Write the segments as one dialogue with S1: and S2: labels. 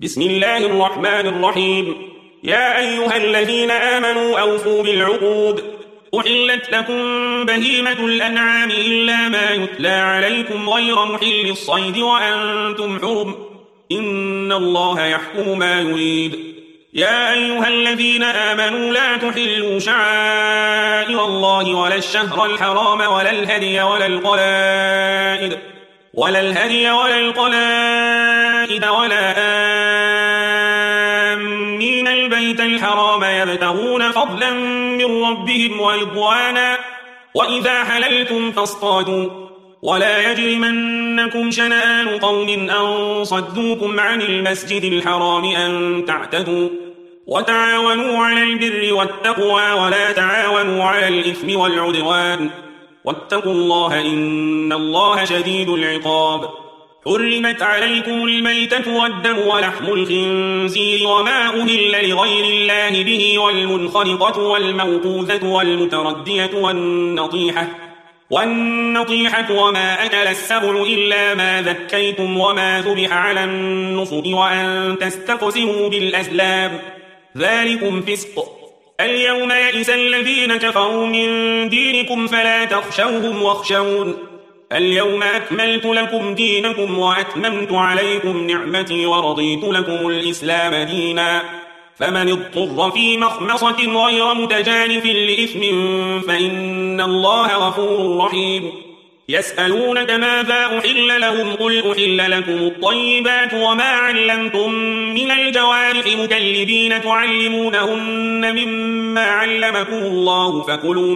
S1: بسم الله الرحمن الرحيم. يا أيها الذين آمنوا أوفوا بالعقود. أحلت لكم بهيمة الأنعام إلا ما يتلى عليكم غير محل الصيد وأنتم حرم، إن الله يحكم ما يريد. يا أيها الذين آمنوا لا تحلوا شعائر الله ولا الشهر الحرام ولا الهدي ولا القلائد ولا آمين البيت الحرام يبتغون فضلا من ربهم ورضوانا، وإذا حللتم فاصطادوا، ولا يجرمنكم شنآن قوم أن صدوكم عن المسجد الحرام أن تعتدوا، وتعاونوا على البر والتقوى ولا تعاونوا على الإثم والعدوان، واتقوا الله إن الله شديد العقاب. حرمت عليكم الميتة والدم ولحم الخنزير وما أهل لغير الله به والمنخنقة والموقوذة والمتردية والنطيحة وما أكل السبع إلا ما ذكيتم وما ذبح على النصب وأن تستقسموا بالأزلام، ذلكم فسق. اليوم يئس الذين كفروا من دينكم فلا تخشوهم واخشون. اليوم أكملت لكم دينكم وأتممت عليكم نعمتي ورضيت لكم الإسلام دينا، فمن اضطر في مخمصة غير متجانف لإثم فإن الله غفور رحيم. يسألونك ماذا أحل لهم، قل أحل لكم الطيبات وما علمتم من الجوارح مكلبين تعلمونهن مما علمكم الله، فكلوا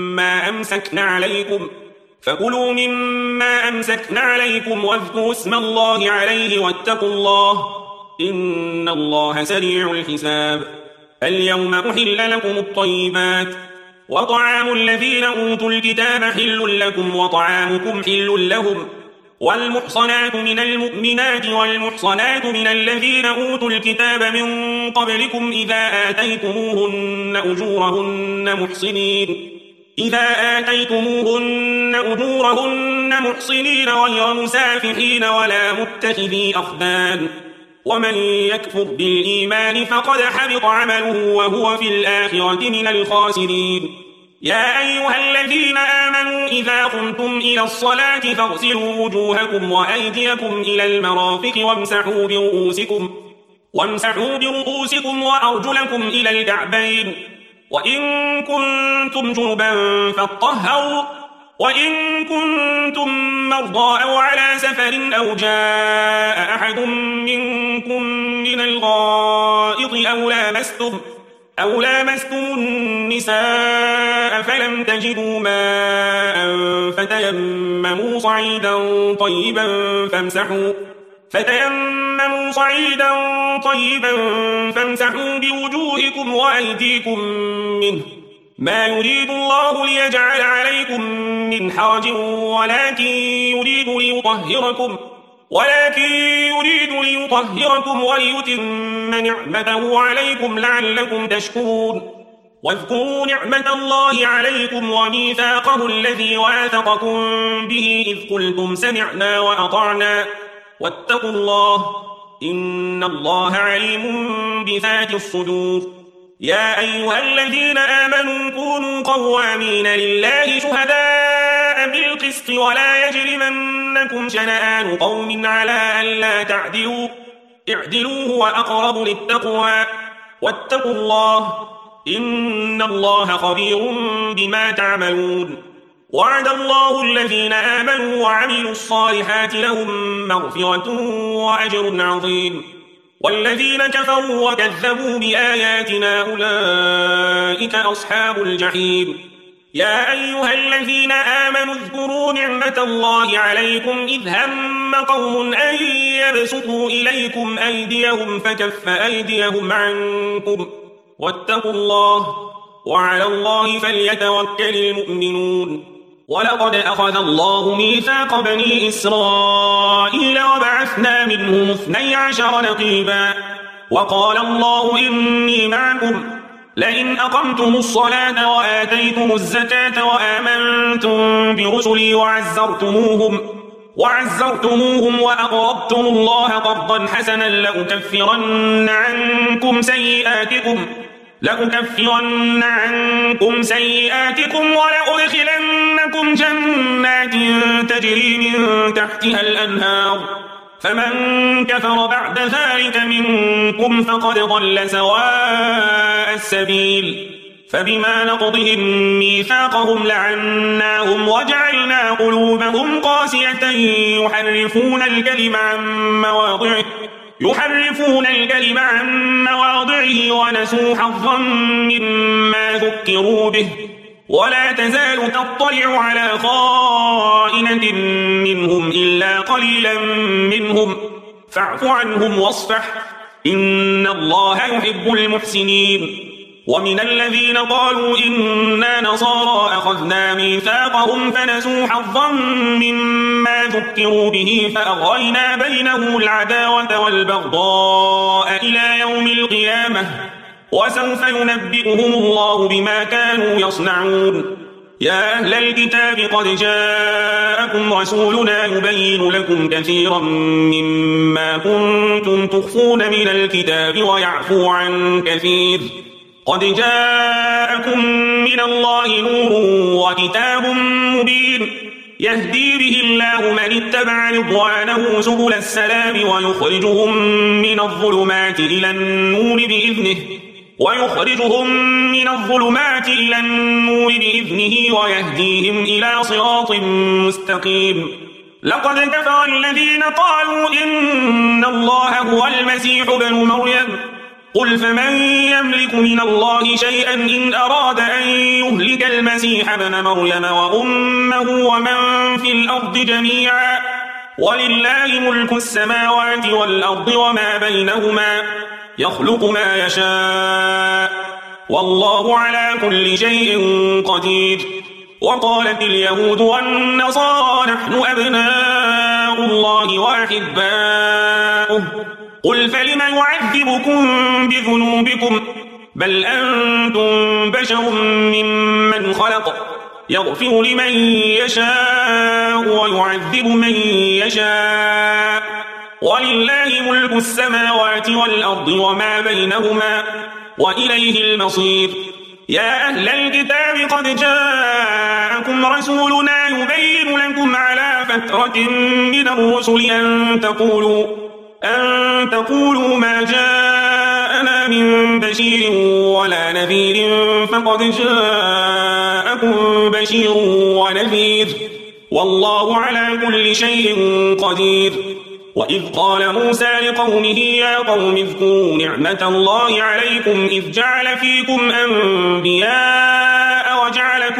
S1: مما أمسكن عليكم واذكروا اسم الله عليه واتقوا الله إن الله سريع الحساب. اليوم أحل لكم الطيبات، وطعام الذين أوتوا الكتاب حل لكم وطعامكم حل لهم، والمحصنات من المؤمنات والمحصنات من الذين أوتوا الكتاب من قبلكم إذا آتيتموهن أجورهن محصنين غير مسافحين ولا متخذي أخدان، ومن يكفر بالإيمان فقد حبط عمله وهو في الآخرة من الخاسرين. يا أيها الذين آمنوا إذا قمتم إلى الصلاة فاغسلوا وجوهكم وأيديكم إلى المرافق وامسحوا برؤوسكم وأرجلكم إلى الكعبين، وإن كنتم جنبا فاطهروا، وإن كنتم مرضى أو على سفر أو جاء أحد منكم من الغائط أو لامستم النساء فلم تجدوا ماء فتيمموا صعيدا فامسحوا بوجوهكم وأيديكم منه، ما يريد الله ليجعل عليكم من حرج ولكن يريد ليطهركم وليتم نعمته عليكم لعلكم تشكرون. واذكروا نعمة الله عليكم وميثاقه الذي واثقكم به إذ قلتم سمعنا وأطعنا، واتقوا الله إن الله عليم بذات الصدور. يا أيها الذين آمنوا كونوا قوامين لله شهداء بالقسط ولا يجرمنكم شنآن قوم على ألا تعدلوا، اعدلوا هو أقرب للتقوى، واتقوا الله إن الله خبير بما تعملون. وعد الله الذين آمنوا وعملوا الصالحات لهم مغفرة وأجر عظيم، والذين كفروا وكذبوا بآياتنا أولئك أصحاب الجحيم. يا أيها الذين آمنوا اذكروا نعمة الله عليكم إذ هم قوم أن يبسطوا إليكم أيديهم فكف أيديهم عنكم، واتقوا الله وعلى الله فليتوكل المؤمنون. ولقد أخذ الله ميثاق بني إسرائيل وبعثنا منهم 12 نقيبا، وقال الله إني معكم لئن أقمتم الصلاة وآتيتم الزكاة وآمنتم برسلي وعزرتموهم وأقرضتم الله قرضا حسنا لأكفرن عنكم سيئاتكم ولأدخلنكم جنات تجري من تحتها الأنهار فمن كفر بعد ذلك منكم فقد ضل سواء السبيل فبما نقضهم ميثاقهم لعناهم وجعلنا قلوبهم قاسية يحرفون الكلم عن مواضعه ونسوا حظا مما ذكروا به ولا تزال تطلع على خائنة منهم إلا قليلا منهم فاعف عنهم واصفح إن الله يحب المحسنين ومن الذين قالوا إنا نصارى أخذنا ميثاقهم فنسوا حظا مما ذكروا به فأغرينا بينهم العداوة والبغضاء إلى يوم القيامة وسوف ينبئهم الله بما كانوا يصنعون يا أهل الكتاب قد جاءكم رسولنا يبين لكم كثيرا مما كنتم تخفون من الكتاب ويعفو عن كثير قد جاءكم من الله نور وكتاب مبين يهدي به الله من اتبع رضوانه سبل السلام ويخرجهم من الظلمات إلى النور بإذنه ويهديهم إلى صراط مستقيم لقد كفر الذين قالوا إن الله هو المسيح ابن مريم قل فمن يملك من الله شيئا إن أراد أن يهلك المسيح ابن مريم وأمه ومن في الأرض جميعا ولله ملك السماوات والأرض وما بينهما يخلق ما يشاء والله على كل شيء قدير وقالت اليهود والنصارى نحن أبناء الله وأحباؤه قل فلم يعذبكم بذنوبكم بل أنتم بشر ممن خلق يغفر لمن يشاء ويعذب من يشاء ولله ملك السماوات والأرض وما بينهما وإليه المصير يا أهل الكتاب قد جاءكم رسولنا يبين لكم على فترة من الرسل أن تقولوا ما جاءنا من بشير ولا نذير فقد جاءكم بشير ونذير والله على كل شيء قدير وإذ قال موسى لقومه يا قوم اذكروا نعمة الله عليكم إذ جعل فيكم أنبياء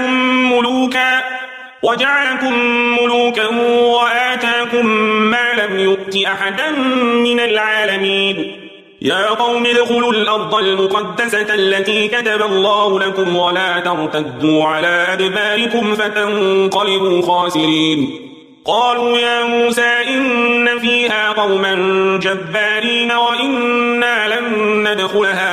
S1: وجعلكم ملوكا وآتاكم ما لم يؤت أحدا من العالمين يا قوم ادخلوا الأرض المقدسة التي كتب الله لكم ولا ترتدوا على أدباركم فتنقلبوا خاسرين قالوا يا موسى إن فيها قوما جبارين وإنا لن ندخلها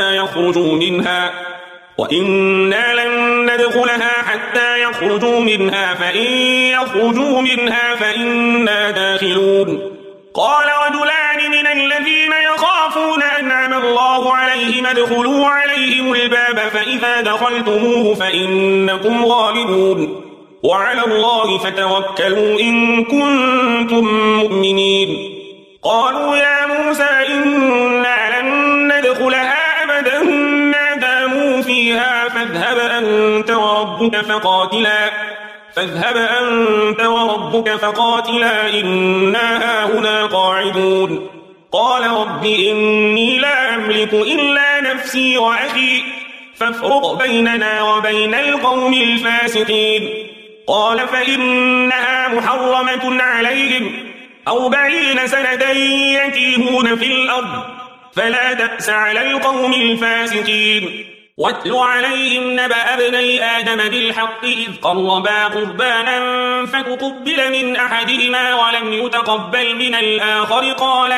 S1: حتى يخرجوا منها فإن يخرجوا منها فإنا داخلون قال رجلان من الذين يخافون أنعم الله عليهم ادخلوا عليهم الباب فإذا دخلتموه فإنكم غالبون وعلى الله فتوكلوا إن كنتم مؤمنين قالوا يا موسى إنا لن ندخلها أبدا ما داموا فيها فاذهب أنت وربك فقاتلا إنا هاهنا قاعدون قال رب إني لا أملك إلا نفسي وأخي فافرق بيننا وبين القوم الفاسقين قال فإنها محرمة عليهم 40 سنة يتيهون في الأرض فلا تأس على القوم الفاسقين واتل عليهم نبأ ابني آدم بالحق إذ قربا قربانا فتقبل من أحدهما ولم يتقبل من الآخر قال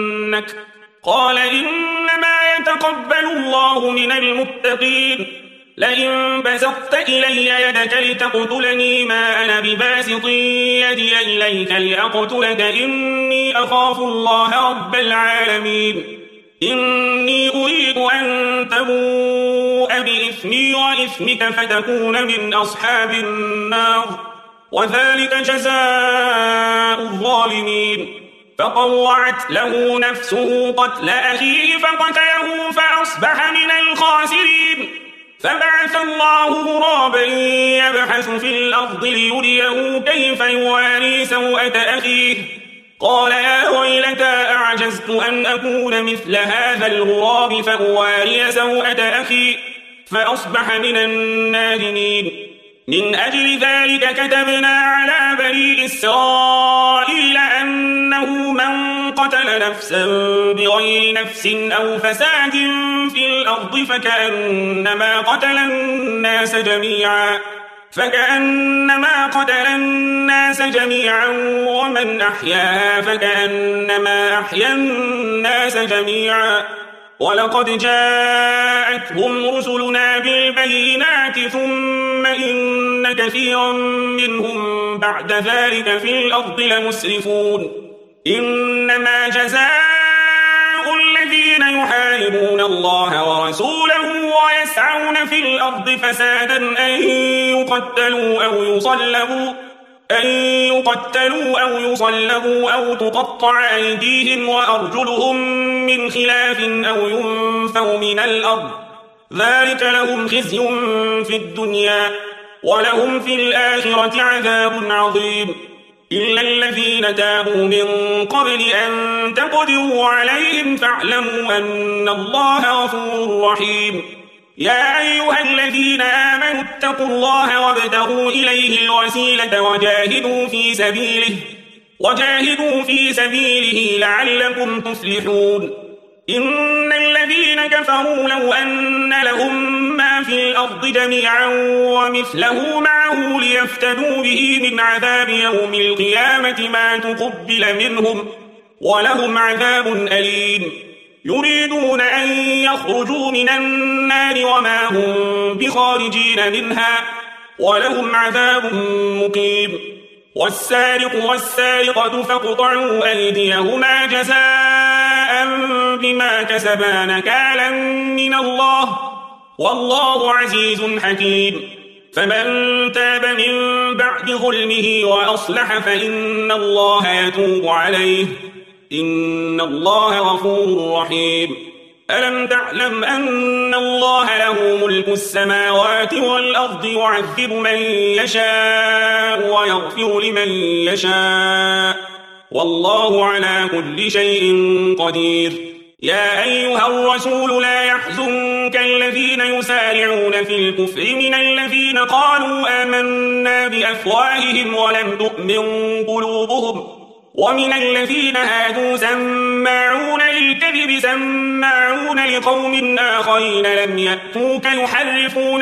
S1: لأقتلنك قال إنما يتقبل الله من المتقين لئن بسطت إلي يدك لتقتلني ما أنا بباسط يدي إليك لأقتلك إني أخاف الله رب العالمين إني أريد أن تبوء بإثمي وإثمك فتكون من أصحاب النار وذلك جزاء الظالمين فطوعت له نفسه قتل أخيه فقتله فأصبح من الخاسرين فبعث الله غرابا يبحث في الأرض ليريه كيف يواري سوءة أخيه قال يا ويلتى أعجزت أن أكون مثل هذا الغراب فأواري سوءة أخي فأصبح من النادمين من أجل ذلك كتبنا على بني إسرائيل أنه من قتل نفسا بغير نفس أو فساد في الأرض فكأنما قتل الناس جميعا ومن أحياها فكأنما أحيا الناس جميعا ولقد جاءتهم رسلنا بالبينات ثم إن كثيرا منهم بعد ذلك في الأرض لمسرفون إنما جزاء الذين يحاربون الله ورسوله ويسعون في الأرض فسادا أن يقتلوا أو يصلبوا أو تقطع أيديهم وأرجلهم من خلاف أو ينفوا من الأرض ذلك لهم خزي في الدنيا ولهم في الآخرة عذاب عظيم إلا الذين تابوا من قبل أن تقدروا عليهم فاعلموا أن الله غفور رحيم يا أيها الذين آمنوا اتقوا الله وابتغوا إليه الوسيلة وجاهدوا في سبيله لعلكم تفلحون إن الذين كفروا لو أن لهم ما في الأرض جميعا ومثله معه ليفتدوا به من عذاب يوم القيامة ما تقبل منهم ولهم عذاب أليم يريدون أن يخرجوا من النار وما هم بخارجين منها ولهم عذاب مقيم والسارق والسارقة فاقطعوا أيديهما جزاء بما كسبا نكالا من الله والله عزيز حكيم فمن تاب من بعد ظلمه وأصلح فإن الله يتوب عليه إن الله غفور رحيم ألم تعلم أن الله له ملك السماوات والأرض يعذب من يشاء ويغفر لمن يشاء والله على كل شيء قدير يا أيها الرسول لا يحزنك الذين يسارعون في الكفر من الذين قالوا آمنا بأفواههم ولم تؤمن قلوبهم ومن الذين هادوا سماعون للكذب سماعون لقوم آخرين لم يأتوك يحرفون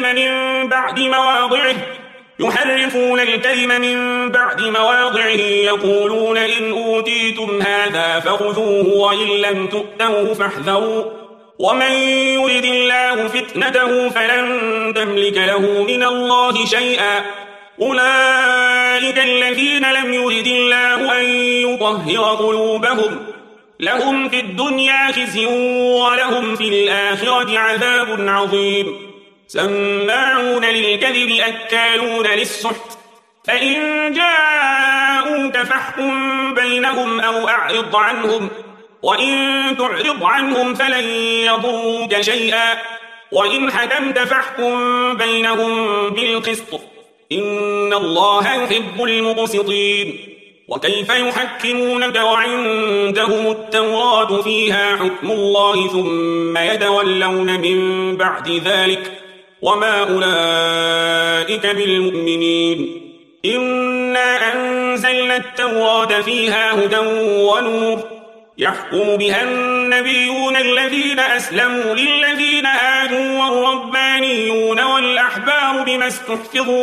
S1: الكلم من بعد مواضعه يقولون إن أوتيتم هذا فخذوه وإن لم تؤتوه فاحذروا ومن يرد الله فتنته فلن تملك له من الله شيئا أولئك الذين لم يرد الله أن يطهر قلوبهم لهم في الدنيا خزي ولهم في الآخرة عذاب عظيم سماعون للكذب أكالون للسحت فإن جاءوك فاحكم بينهم أو أعرض عنهم وإن تعرض عنهم فلن يضروك شيئا وإن حكمت فاحكم بينهم بالقسط إن الله يحب المقسطين وكيف يحكمونك وعندهم التوراة فيها حكم الله ثم يتولون من بعد ذلك وما أولئك بالمؤمنين إنا أنزلنا التوراة فيها هدى ونور يحكم بها النبيون الذين أسلموا للذين هادوا والربانيون والأحبار بما استحفظوا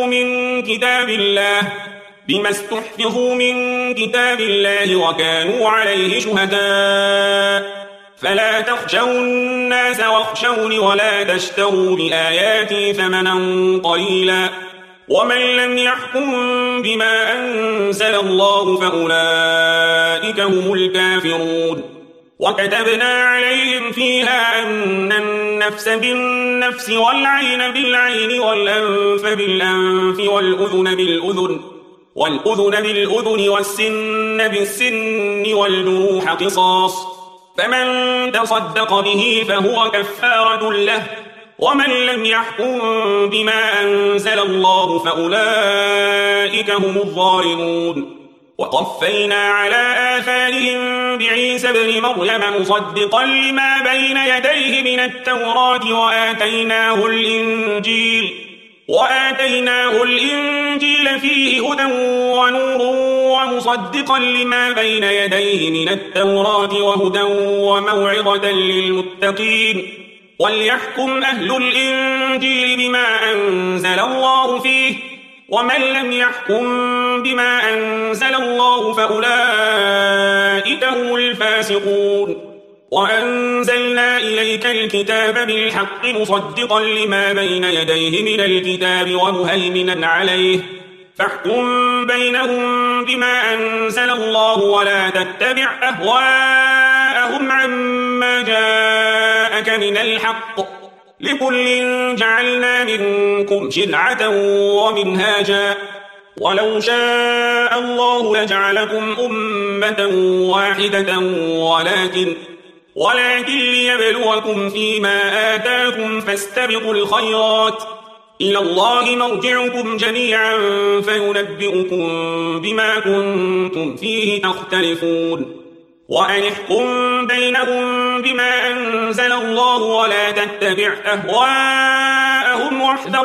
S1: من كتاب الله وكانوا عليه شهداء فلا تخشوا الناس واخشوني ولا تشتروا بآياتي ثمنا قليلا ومن لم يحكم بما أنزل الله فأولئك هم الكافرون وكتبنا عليهم فيها أن النفس بالنفس والعين بالعين والأنف بالأنف والأذن بالأذن والسن بالسن والجروح قصاص فمن تصدق به فهو كفارة له ومن لم يحكم بما أنزل الله فأولئك هم الظالمون وقفينا على آثارهم بعيسى ابن مريم مصدقا لما بين يديه من التوراة وآتيناه الإنجيل فيه هدى ونور ومصدقا لما بين يديه من التوراة وهدى وموعظة للمتقين وليحكم أهل الإنجيل بما أنزل الله فيه ومن لم يحكم بما أنزل الله فأولئك هم الفاسقون وأنزلنا إليك الكتاب بالحق مصدقا لما بين يديه من الكتاب ومهيمنا عليه فاحكم بينهم بما أنزل الله ولا تتبع أهواءهم عما جاءك من الحق لكل جعلنا منكم شرعة ومنهاجا ولو شاء الله لجعلكم أمة واحدة ولكن ليبلوكم فيما آتاكم فاستبقوا الخيرات إلى الله مرجعكم جميعا فينبئكم بما كنتم فيه تختلفون وأن احكم بينهم بما أنزل الله ولا تتبع أهواءهم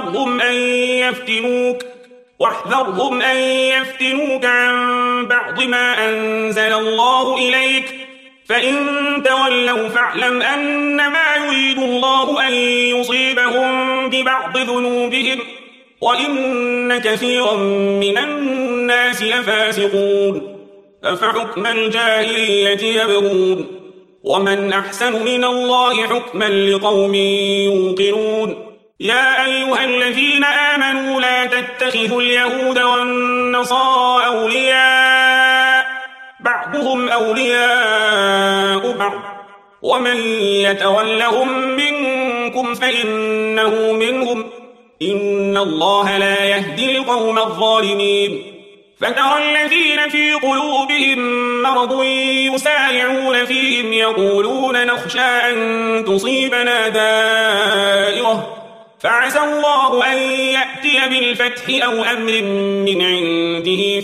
S1: واحذرهم أن يفتنوك عن بعض ما أنزل الله إليك فإن تولوا فاعلم أنما يريد الله أن يصيبهم ببعض ذنوبهم وإن كثيرا من الناس لفاسقون أفحكم الجاهلية يبغون ومن أحسن من الله حكما لقوم يوقنون يا أيها الذين آمنوا لا تتخذوا اليهود والنصارى أولياء بعضهم أولياء بعض ومن يتولهم منكم فإنه منهم إن الله لا يهدي القوم الظالمين فترى الذين في قلوبهم مرض يسارعون فيهم يقولون نخشى أن تصيبنا دائرة فعسى الله أن يأتي بالفتح أو أمر من عنده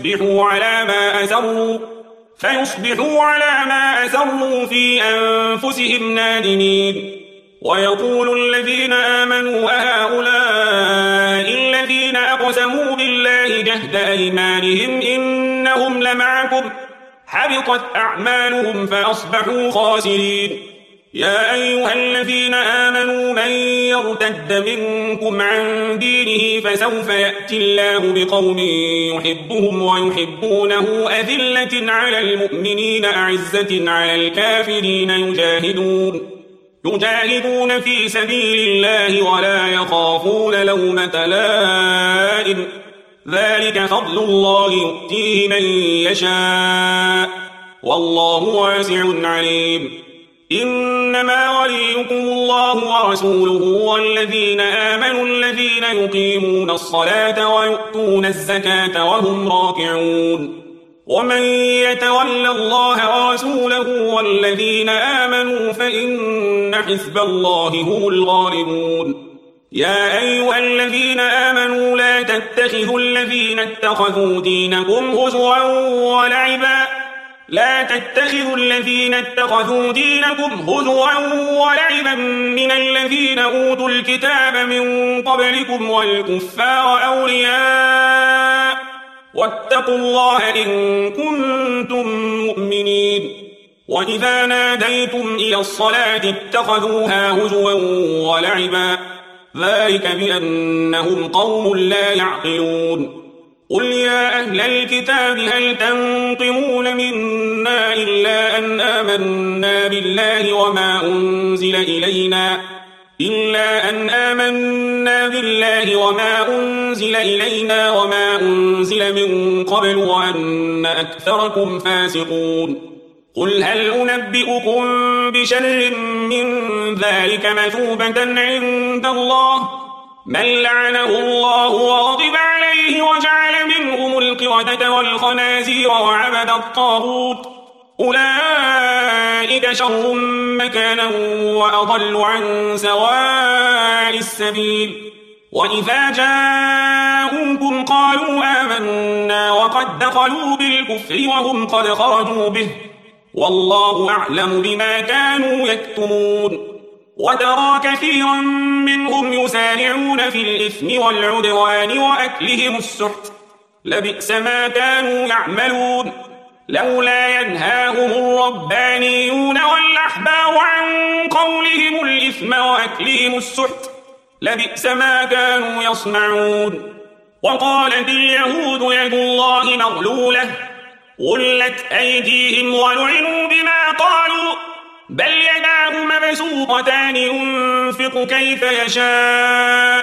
S1: فيصبحوا على ما أسروا في أنفسهم نادمين ويقول الذين آمنوا أهؤلاء الذين أقسموا بالله جهد أيمانهم إنهم لمعكم حبطت أعمالهم فأصبحوا خاسرين يا أيها الذين آمنوا من يرتد منكم عن دينه فسوف يأتي الله بقوم يحبهم ويحبونه أذلة على المؤمنين أعزة على الكافرين يجاهدون في سبيل الله ولا يخافون لومة لائم ذلك فضل الله يؤتيه من يشاء والله واسع عليم إنما وليكم الله ورسوله والذين آمنوا الذين يقيمون الصلاة ويؤتون الزكاة وهم راكعون ومن يتول الله ورسوله والذين آمنوا فإن حزب الله هم الغالبون يا أيها الذين آمنوا لا تتخذوا الذين اتخذوا دينكم هزوا ولعبا من الذين أوتوا الكتاب من قبلكم والكفار أولياء واتقوا الله إن كنتم مؤمنين وإذا ناديتم إلى الصلاة اتخذوها هزوا ولعبا ذلك بأنهم قوم لا يعقلون قل يا أهل الكتاب هل تنقمون منا إلا أن آمنا بالله وما أنزل إلينا وما أنزل من قبل وأن أكثركم فاسقون قل هل أنبئكم بشر من ذلك مثوبة عند الله من لعنه الله وغضب عليه وجعل منهم القردة والخنازير وعبد الطاغوت أولئك شر مكانا وأضل عن سواء السبيل وإذا جاءوكم قالوا آمنا وقد دخلوا بالكفر وهم قد خرجوا به والله أعلم بما كانوا يكتمون وترى كثيرا منهم يسارعون في الإثم والعدوان وأكلهم السحت لبئس ما كانوا يعملون لولا ينهاهم الربانيون والأحبار عن قولهم الإثم وأكلهم السحت لبئس ما كانوا يصنعون وقالت اليهود يد الله مغلولة غلت أيديهم ولعنوا بما قالوا بل يداه مبسوطتان ينفق كيف يشاء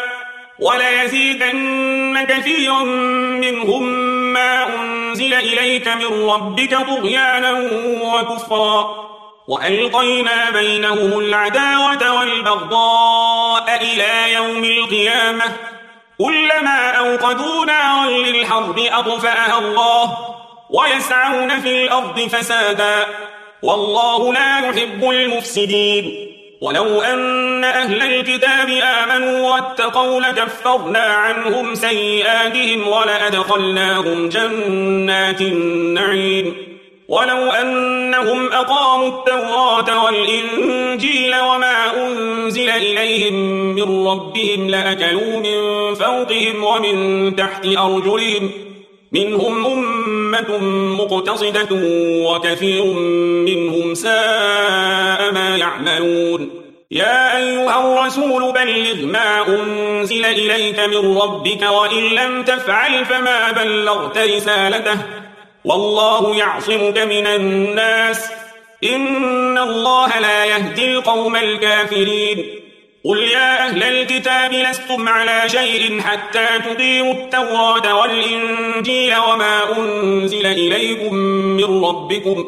S1: وليزيدن كثيرا منهم ما أنزل إليك من ربك طغيانا وكفرا وألقينا بينهم العداوة والبغضاء إلى يوم القيامة كلما أوقدوا نارا للحرب أطفأها الله ويسعون في الأرض فسادا والله لا يحب المفسدين ولو أن أهل الكتاب آمنوا واتقوا لكفرنا عنهم سيئاتهم ولأدخلناهم جنات النعيم ولو أنهم أقاموا التوراة والإنجيل وما أنزل إليهم من ربهم لأكلوا من فوقهم ومن تحت أرجلهم منهم أمة مقتصدة وكثير منهم ساء ما يعملون يا أيها الرسول بلغ ما أنزل إليك من ربك وإن لم تفعل فما بلغت رسالته والله يعصمك من الناس إن الله لا يهدي القوم الكافرين قل يا أهل الكتاب لستم على شيء حتى تقيموا التوراة والإنجيل وما أنزل إليكم من ربكم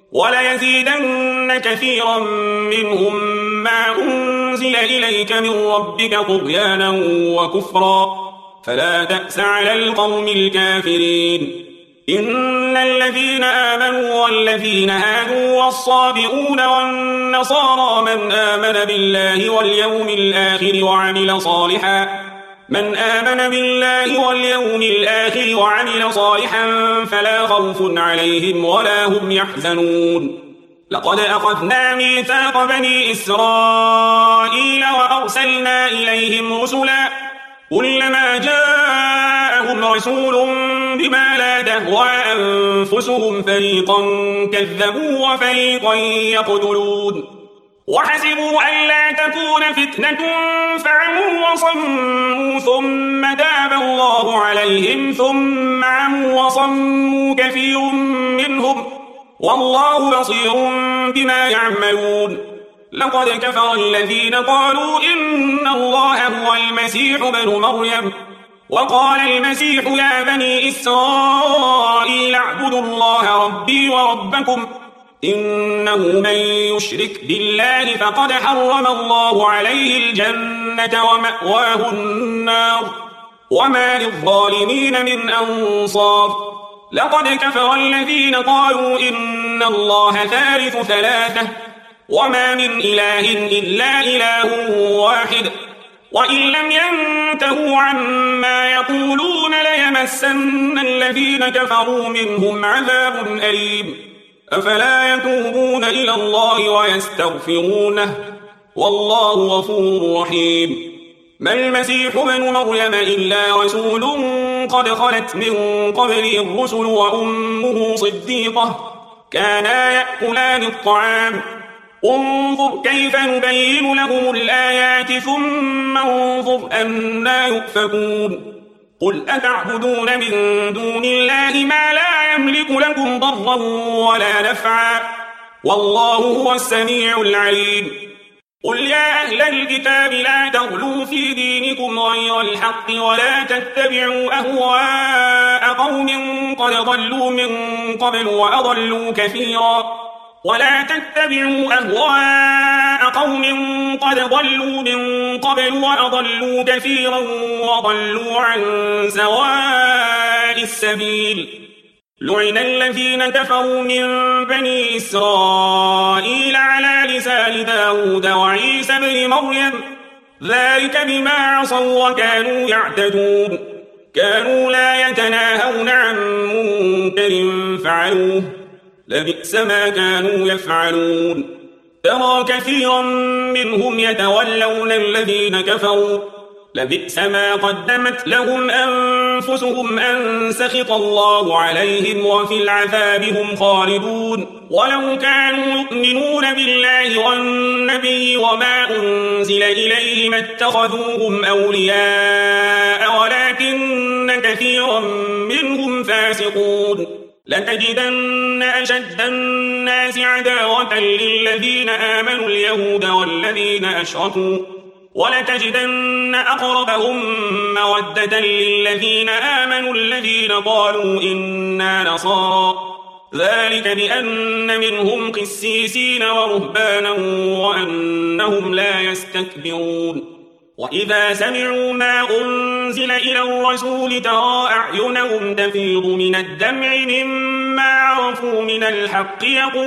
S1: وليزيدن كثيرا منهم ما أنزل إليك من ربك طغيانا وكفرا فلا تأس على القوم الكافرين إن الذين آمنوا والذين هادوا والصابئون والنصارى من آمن بالله واليوم الآخر وعمل صالحا فلا خوف عليهم ولا هم يحزنون لقد أخذنا ميثاق بني إسرائيل وأرسلنا إليهم رسلا كلما جاءهم رسول بما لا تهوى أنفسهم فريقا كذبوا وفريقا يقتلون وحسبوا ألا تكون فتنة فعموا وصموا ثم تاب الله عليهم ثم عموا وصموا كثير منهم والله بصير بما يعملون لقد كفر الذين قالوا إن الله هو المسيح ابن مريم وقال المسيح يا بني إسرائيل اعبدوا الله ربي وربكم إنه من يشرك بالله فقد حرم الله عليه الجنة ومأواه النار وما للظالمين من أنصار لقد كفر الذين قالوا إن الله ثالث ثلاثة وما من إله إلا إله واحد وإن لم ينتهوا عما يقولون ليمسن الذين كفروا منهم عذاب أليم أفلا يتوبون إلى الله ويستغفرونه والله غفور رحيم ما المسيح ابن مريم إلا رسول قد خلت من قبله الرسل وأمه صديقة كانا يأكلان الطعام انظر كيف نبين لهم الآيات ثم انظر أنا يؤفكون قل أتعبدون من دون الله ما لا يملك لكم ضرا ولا نفعا والله هو السميع العليم قل يا أهل الكتاب لا تغلوا في دينكم غير الحق ولا تتبعوا أهواء قوم قد ضلوا من قبل وأضلوا كثيرا ولا تتبعوا أهواء قوم قد ضلوا من قبل وأضلوا كثيرا وضلوا عن سواء السبيل لعن الذين كفروا من بني إسرائيل على لسان داود وعيسى بن مريم ذلك بما عصوا وكانوا يعتدون كانوا لا يتناهون عن منكر فعلوه لبئس ما كانوا يفعلون ترى كثيرا منهم يتولون الذين كفروا لبئس ما قدمت لهم أنفسهم أن سخط الله عليهم وفي العذاب هم خالدون ولو كانوا يؤمنون بالله والنبي وما أنزل إليه ما اتخذوهم أولياء ولكن كثيرا منهم فاسقون لتجدن أشد الناس عداوة للذين آمنوا اليهود والذين أشركوا ولتجدن أقربهم مودة للذين آمنوا الذين قالوا إنا نصارى ذلك بأن منهم قسيسين ورهبانا وأنهم لا يستكبرون وإذا سمعوا ما أنزل إلى الرسول ترى أعينهم تفيض من الدمع مما عرفوا من الحق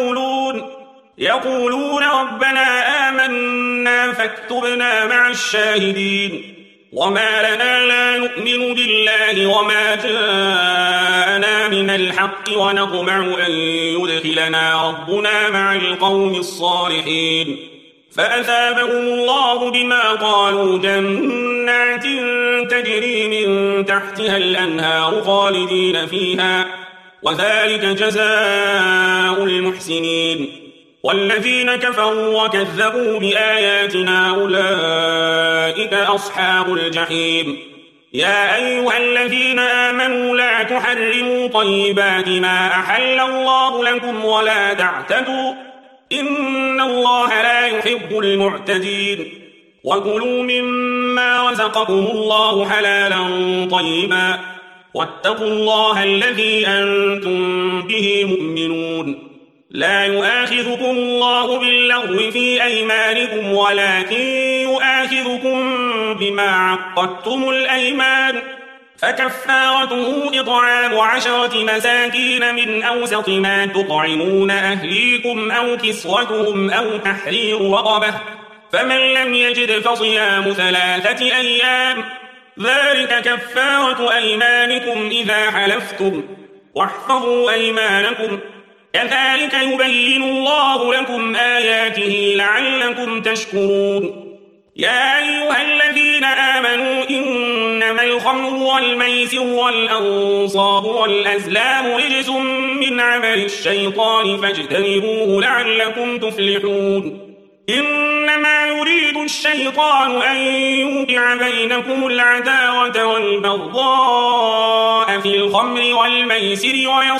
S1: يقولون ربنا آمنا فاكتبنا مع الشاهدين وما لنا لا نؤمن بالله وما جاءنا من الحق ونطمع أن يدخلنا ربنا مع القوم الصالحين فأثابهم الله بما قالوا جنات تجري من تحتها الأنهار خالدين فيها وذلك جزاء المحسنين والذين كفروا وكذبوا بآياتنا أولئك أصحاب الجحيم يا أيها الذين آمنوا لا تحرموا طيبات ما أحل الله لكم ولا تعتدوا إن الله لا يحب المعتدين وكلوا مما رزقكم الله حلالا طيبا واتقوا الله الذي أنتم به مؤمنون لا يؤاخذكم الله باللغو في أيمانكم ولكن يؤاخذكم بما عقدتم الأيمان فكفارته إطعام 10 مساكين من أوسط ما تطعمون أهليكم أو كسوتهم أو تحرير رقبة فمن لم يجد فصيام 3 أيام ذلك كفارة أيمانكم إذا حلفتم واحفظوا أيمانكم كذلك يبين الله لكم آياته لعلكم تشكرون يا أيها الذين آمنوا إنما الخمر والميسر والأنصاب والأزلام رجس من عمل الشيطان فاجتنبوه لعلكم تفلحون إنما يريد الشيطان أن يوقع بينكم العداوة والبغضاء في الخمر والميسر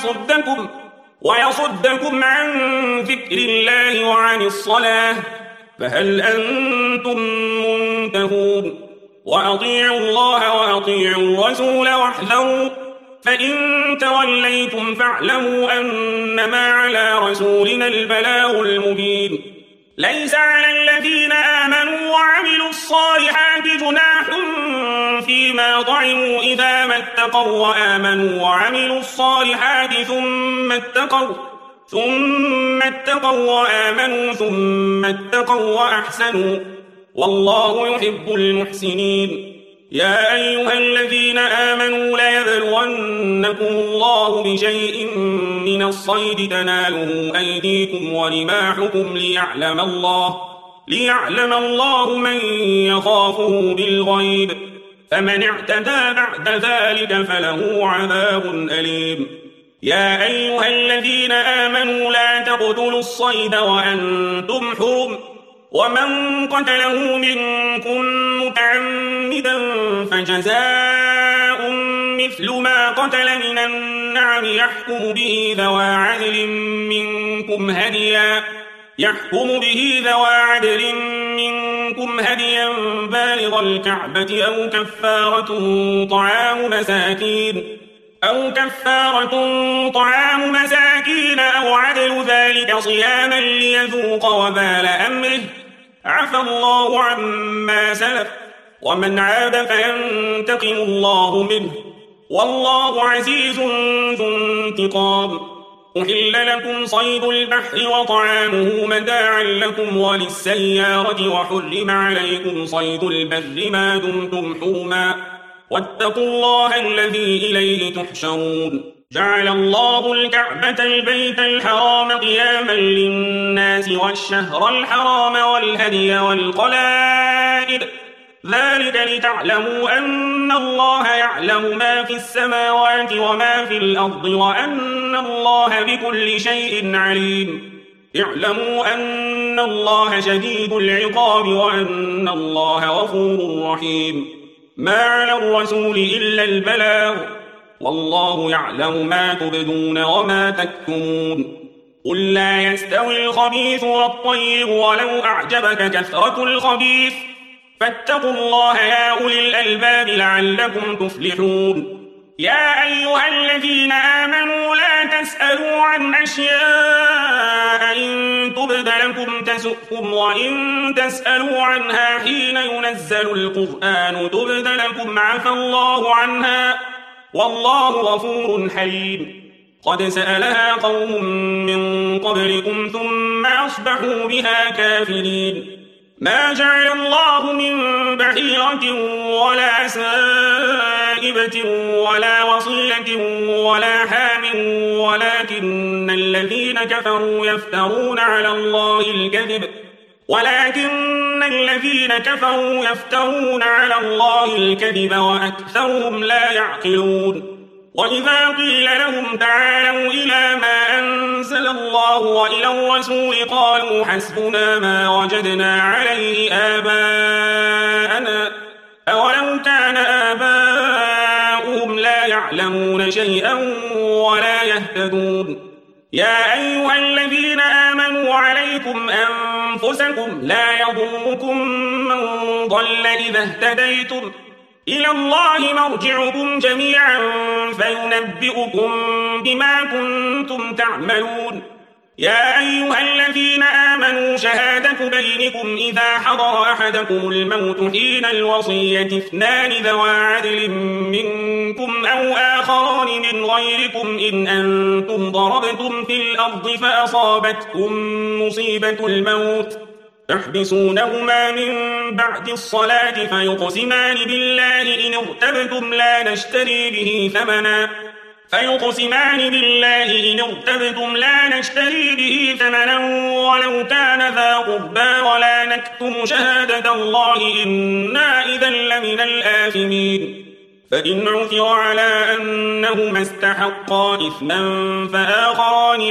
S1: ويصدكم عن ذكر الله وعن الصلاة فهل أنتم منتهون وأطيعوا الله وأطيعوا الرسول واحذروا فإن توليتم فاعلموا أنما على رسولنا البلاغ المبين ليس على الذين آمنوا وعملوا الصالحات جناح فيما طعموا إذا ما اتقوا وآمنوا وعملوا الصالحات ثم اتقوا وآمنوا ثم اتقوا وأحسنوا والله يحب المحسنين يا أيها الذين آمنوا ليبلونكم الله بشيء من الصيد تناله أيديكم ورماحكم ليعلم الله من يخافه بالغيب فمن اعتدى بعد ذلك فله عذاب أليم يا أيها الذين آمنوا لا تقتلوا الصيد وأنتم حرم ومن قتله منكم متعمدا فجزاء مثل ما قتل من النعم يحكم به ذوى عدل منكم هديا بالغ الكعبة أو كفارة طعام مساكين أو عدل ذلك صياما ليذوق وبال أمره عفى الله عما سلف ومن عاد فينتقم الله منه والله عزيز ذو انتقام. أحل لكم صيد البحر وطعامه متاعا لكم وللسيارة وحرم عليكم صيد البر ما دمتم حرما واتقوا الله الذي إليه تحشرون. جعل الله الكعبة البيت الحرام قياما للناس والشهر الحرام والهدي والقلائد ذلك لتعلموا أن الله يعلم ما في السماوات وما في الأرض وأن الله بكل شيء عليم. اعلموا أن الله شديد العقاب وأن الله غفور رحيم. ما على الرسول إلا البلاغ والله يعلم ما تبدون وما تكتمون. قل لا يستوي الخبيث والطيب ولو أعجبك كثرة الخبيث فاتقوا الله يا أولي الألباب لعلكم تفلحون. يا أيها الذين آمنوا لا تسألوا عن أشياء إن تبد لكم تسؤكم وإن تسألوا عنها حين ينزل القرآن تبد لكم عفى الله عنها والله غفور حليم. قد سألها قوم من قبلكم ثم أصبحوا بها كافرين. ما جعل الله من بحيرة ولا سائبة ولا وصيلة ولا حام ولكن الذين كفروا يفترون على الله الكذب وأكثرهم لا يعقلون. وإذا قيل لهم تعالوا إلى ما أنزل الله وإلى الرسول قالوا حسبنا ما وجدنا عليه آباءنا أولو كان آباؤهم لا يعلمون شيئا ولا يهتدون. يا أيها الذين آمنوا عليكم أنفسكم لا يضركم من ضل إذا اهتديتم إلى الله مرجعكم جميعا فينبئكم بما كنتم تعملون. يا أيها الذين آمنوا شهادة بينكم إذا حضر أحدكم الموت حين الوصية اثنان ذوى عدل منكم أو آخران من غيركم إن أنتم ضربتم في الأرض فأصابتكم مصيبة الموت تحبسونهما من بعد الصلاة فيقسمان بالله إن ارتبتم لا نشتري به ثمنا ولو كان ذا قربى ولا نكتم شهادة الله إنا إذا لمن الآثمين. فإن عثر على أنهما استحقا إثما فآخران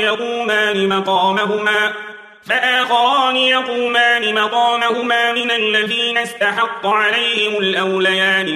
S1: يقومان مقامهما من الذين استحق عليهم الأوليان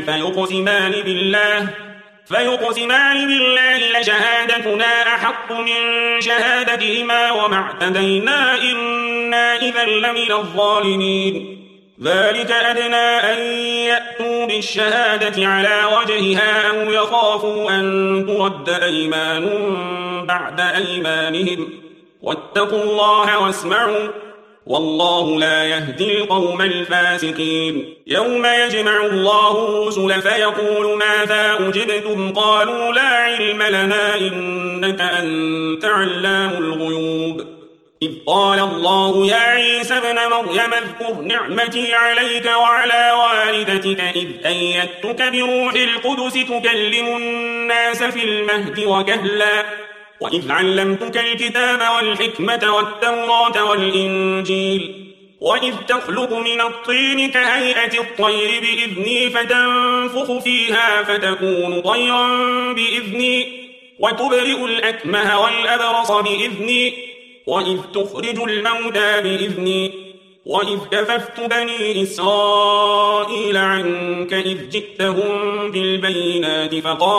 S1: فيقسمان بالله لشهادتنا أحق من شهادتهما وما اعتدينا إنا إذا لمن الظالمين. ذلك أدنى أن يأتوا بالشهادة على وجهها أو يخافوا أن ترد أيمان بعد أيمانهم واتقوا الله واسمعوا والله لا يهدي القوم الفاسقين. يوم يجمع الله الرسل فيقول ماذا أجبتم قالوا لا علم لنا إنك أنت علام الغيوب. إذ قال الله يا عيسى ابن مريم اذكر نعمتي عليك وعلى والدتك إذ أيدتك بروح القدس تكلم الناس في المهد وكهلا وإذ علمتك الكتاب والحكمة والتوراة والإنجيل وإذ تخلق من الطين كهيئة الطير بإذني فتنفخ فيها فتكون طيرا بإذني وتبرئ الأكمه والأبرص بإذني وإذ تخرج الموتى بإذني وإذ كففت بني إسرائيل عنك إذ جئتهم بالبينات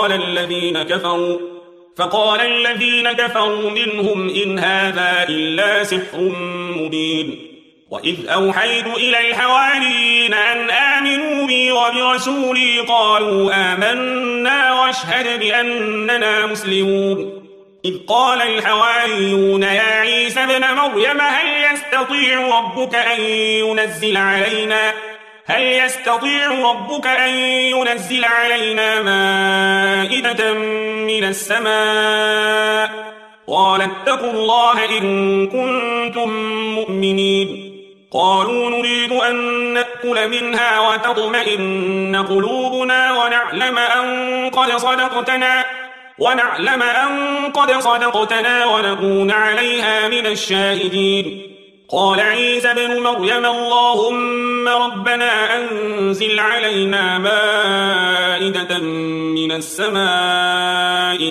S1: فقال الذين كفروا منهم إن هذا إلا سحر مبين وإذ أوحيت إلى الحواريين أن آمنوا بي وبرسولي قالوا آمنا واشهد بأننا مسلمون إذ قال الحواريون يا عيسى ابن مريم هل يستطيع ربك أن ينزل علينا مائدة من السماء قال اتقوا الله إن كنتم مؤمنين قالوا نريد أن نأكل منها وتطمئن قلوبنا ونعلم أن قد صدقتنا ونكون عليها من الشاهدين قال عيسى ابن مريم اللهم ربنا أنزل علينا مائدة من السماء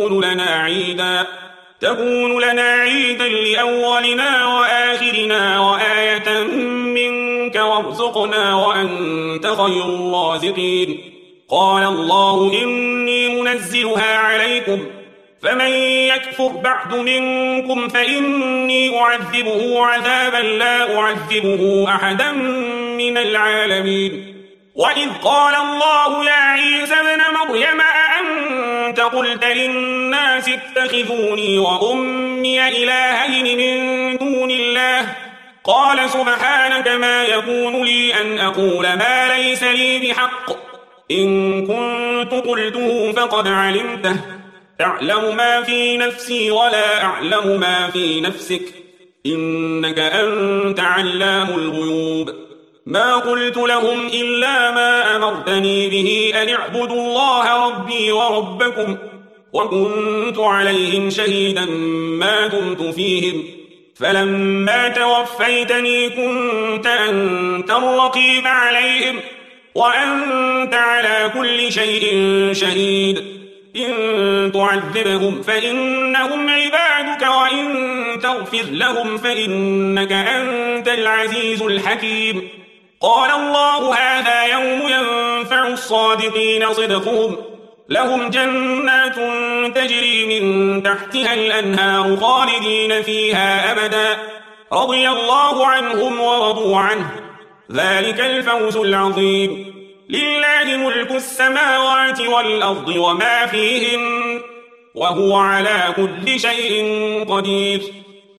S1: تكون لنا عيدا لأولنا وآخرنا وآية منك وارزقنا وأنت خير الرازقين قال الله إني منزلها عليكم فمن يكفر بعد منكم فإني أعذبه عذابا لا أعذبه أحدا من العالمين وإذ قال الله يا عيسى ابن مريم أأنت قلت للناس اتخذوني وأمي إلهين من دون الله قال سبحانك ما يكون لي أن أقول ما ليس لي بحق إن كنت قلته فقد علمته تعلم ما في نفسي ولا أعلم ما في نفسك إنك أنت علام الغيوب ما قلت لهم إلا ما أمرتني به أن اعبدوا الله ربي وربكم وكنت عليهم شهيدا ما دمت فيهم فلما توفيتني كنت أنت الرقيب عليهم وأنت على كل شيء شهيد إن تعذبهم فإنهم عبادك وإن تغفر لهم فإنك أنت العزيز الحكيم قال الله هذا يوم ينفع الصادقين صدقهم لهم جنات تجري من تحتها الأنهار خالدين فيها أبدا رضي الله عنهم ورضوا عنه ذلك الفوز العظيم لله ملك السماوات والأرض وما فيهن وهو على كل شيء قدير